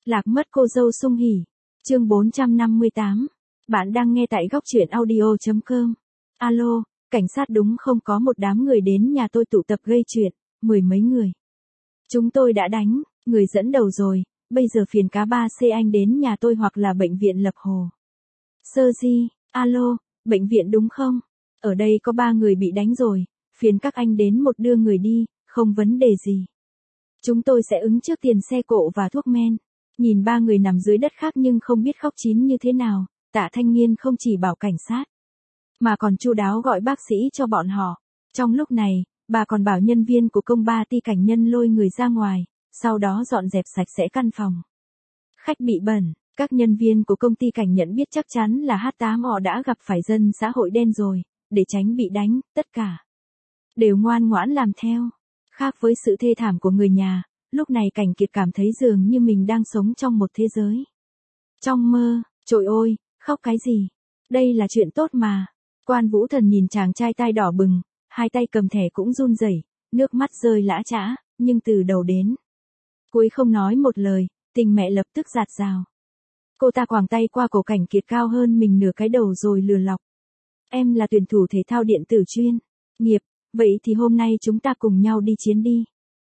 Lạc mất cô dâu sung hỉ. Chương 458. Bạn đang nghe tại góc truyện audio.com. Alo, cảnh sát đúng không, có một đám người đến nhà tôi tụ tập gây chuyện, 10 mấy người. Chúng tôi đã đánh, người dẫn đầu rồi, bây giờ phiền cá 3C anh đến nhà tôi hoặc là bệnh viện Lập Hồ. Sơ Di, alo, bệnh viện đúng không? Ở đây có 3 người bị đánh rồi, phiền các anh đến một đưa người đi, không vấn đề gì. Chúng tôi sẽ ứng trước tiền xe cộ và thuốc men. Nhìn 3 người nằm dưới đất khác nhưng không biết khóc chín như thế nào, Tạ Thanh Niên không chỉ bảo cảnh sát, mà còn chu đáo gọi bác sĩ cho bọn họ. Trong lúc này, bà còn bảo nhân viên của công ty cảnh nhân lôi người ra ngoài, sau đó dọn dẹp sạch sẽ căn phòng. Khách bị bẩn, các nhân viên của công ty cảnh nhận biết chắc chắn là H8 họ đã gặp phải dân xã hội đen rồi, để tránh bị đánh, tất cả đều ngoan ngoãn làm theo. Khác với sự thê thảm của người nhà, lúc này Cảnh Kiệt cảm thấy dường như mình đang sống trong một thế giới trong mơ. Trời ơi, khóc cái gì? Đây là chuyện tốt mà. Quan Vũ Thần nhìn chàng trai tai đỏ bừng, hai tay cầm thẻ cũng run rẩy, nước mắt rơi lã chã, nhưng từ đầu đến cuối không nói một lời, tình mẹ lập tức dạt dào. Cô ta quàng tay qua cổ Cảnh Kiệt cao hơn mình nửa cái đầu rồi lừa lọc. Em là tuyển thủ thể thao điện tử chuyên nghiệp, vậy thì hôm nay chúng ta cùng nhau đi chiến đi.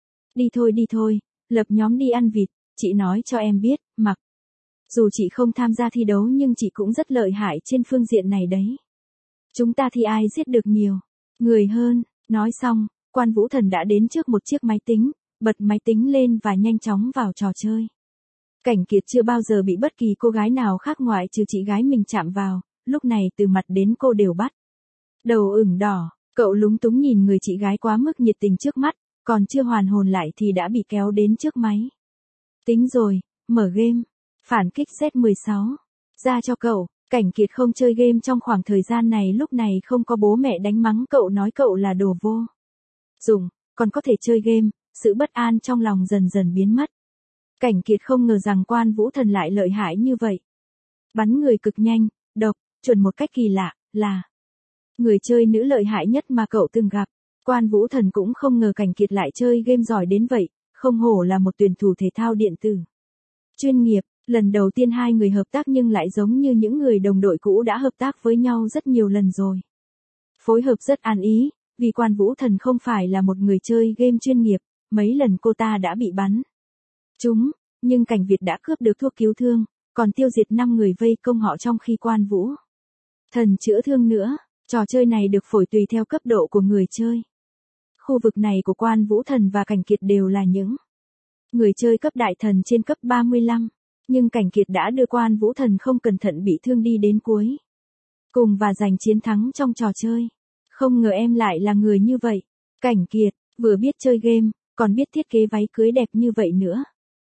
Đi thôi, lập nhóm đi ăn vịt, chị nói cho em biết, mặc dù chị không tham gia thi đấu nhưng chị cũng rất lợi hại trên phương diện này đấy. Chúng ta thì ai giết được nhiều người hơn. Nói xong, Quan Vũ Thần đã đến trước một chiếc máy tính, bật máy tính lên và nhanh chóng vào trò chơi. Cảnh Kiệt chưa bao giờ bị bất kỳ cô gái nào khác ngoại trừ chị gái mình chạm vào, lúc này từ mặt đến cô đều bắt đầu ửng đỏ. Cậu lúng túng nhìn người chị gái quá mức nhiệt tình trước mắt, còn chưa hoàn hồn lại thì đã bị kéo đến trước máy tính rồi, mở game. Phản kích Z16. Ra cho cậu. Cảnh Kiệt không chơi game trong khoảng thời gian này, lúc này không có bố mẹ đánh mắng cậu nói cậu là đồ vô dụng, còn có thể chơi game, sự bất an trong lòng dần dần biến mất. Cảnh Kiệt không ngờ rằng Quan Vũ Thần lại lợi hại như vậy. Bắn người cực nhanh, độc, chuẩn một cách kỳ lạ, là người chơi nữ lợi hại nhất mà cậu từng gặp. Quan Vũ Thần cũng không ngờ Cảnh Kiệt lại chơi game giỏi đến vậy, không hổ là một tuyển thủ thể thao điện tử chuyên nghiệp. Lần đầu tiên hai người hợp tác nhưng lại giống như những người đồng đội cũ đã hợp tác với nhau rất nhiều lần rồi. Phối hợp rất ăn ý, vì Quan Vũ Thần không phải là một người chơi game chuyên nghiệp, mấy lần cô ta đã bị bắn trúng, nhưng Cảnh Việt đã cướp được thuốc cứu thương, còn tiêu diệt 5 người vây công họ trong khi Quan Vũ Thần chữa thương nữa. Trò chơi này được phổi tùy theo cấp độ của người chơi. Khu vực này của Quan Vũ Thần và Cảnh Kiệt đều là những người chơi cấp đại thần trên cấp 35. Nhưng Cảnh Kiệt đã đưa Quan Vũ Thần không cẩn thận bị thương đi đến cuối cùng và giành chiến thắng trong trò chơi. Không ngờ em lại là người như vậy. Cảnh Kiệt, vừa biết chơi game, còn biết thiết kế váy cưới đẹp như vậy nữa.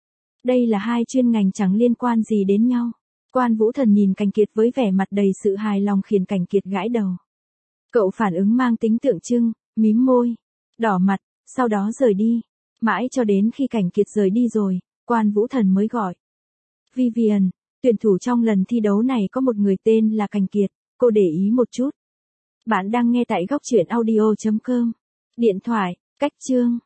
Đây là hai chuyên ngành chẳng liên quan gì đến nhau. Quan Vũ Thần nhìn Cảnh Kiệt với vẻ mặt đầy sự hài lòng khiến Cảnh Kiệt gãi đầu. Cậu phản ứng mang tính tượng trưng, mím môi, đỏ mặt, sau đó rời đi. Mãi cho đến khi Cảnh Kiệt rời đi rồi, Quan Vũ Thần mới gọi Vivian, tuyển thủ trong lần thi đấu này có một người tên là Cảnh Kiệt, cô để ý một chút. Bạn đang nghe tại góc truyện audio.com. Điện thoại, cách chương.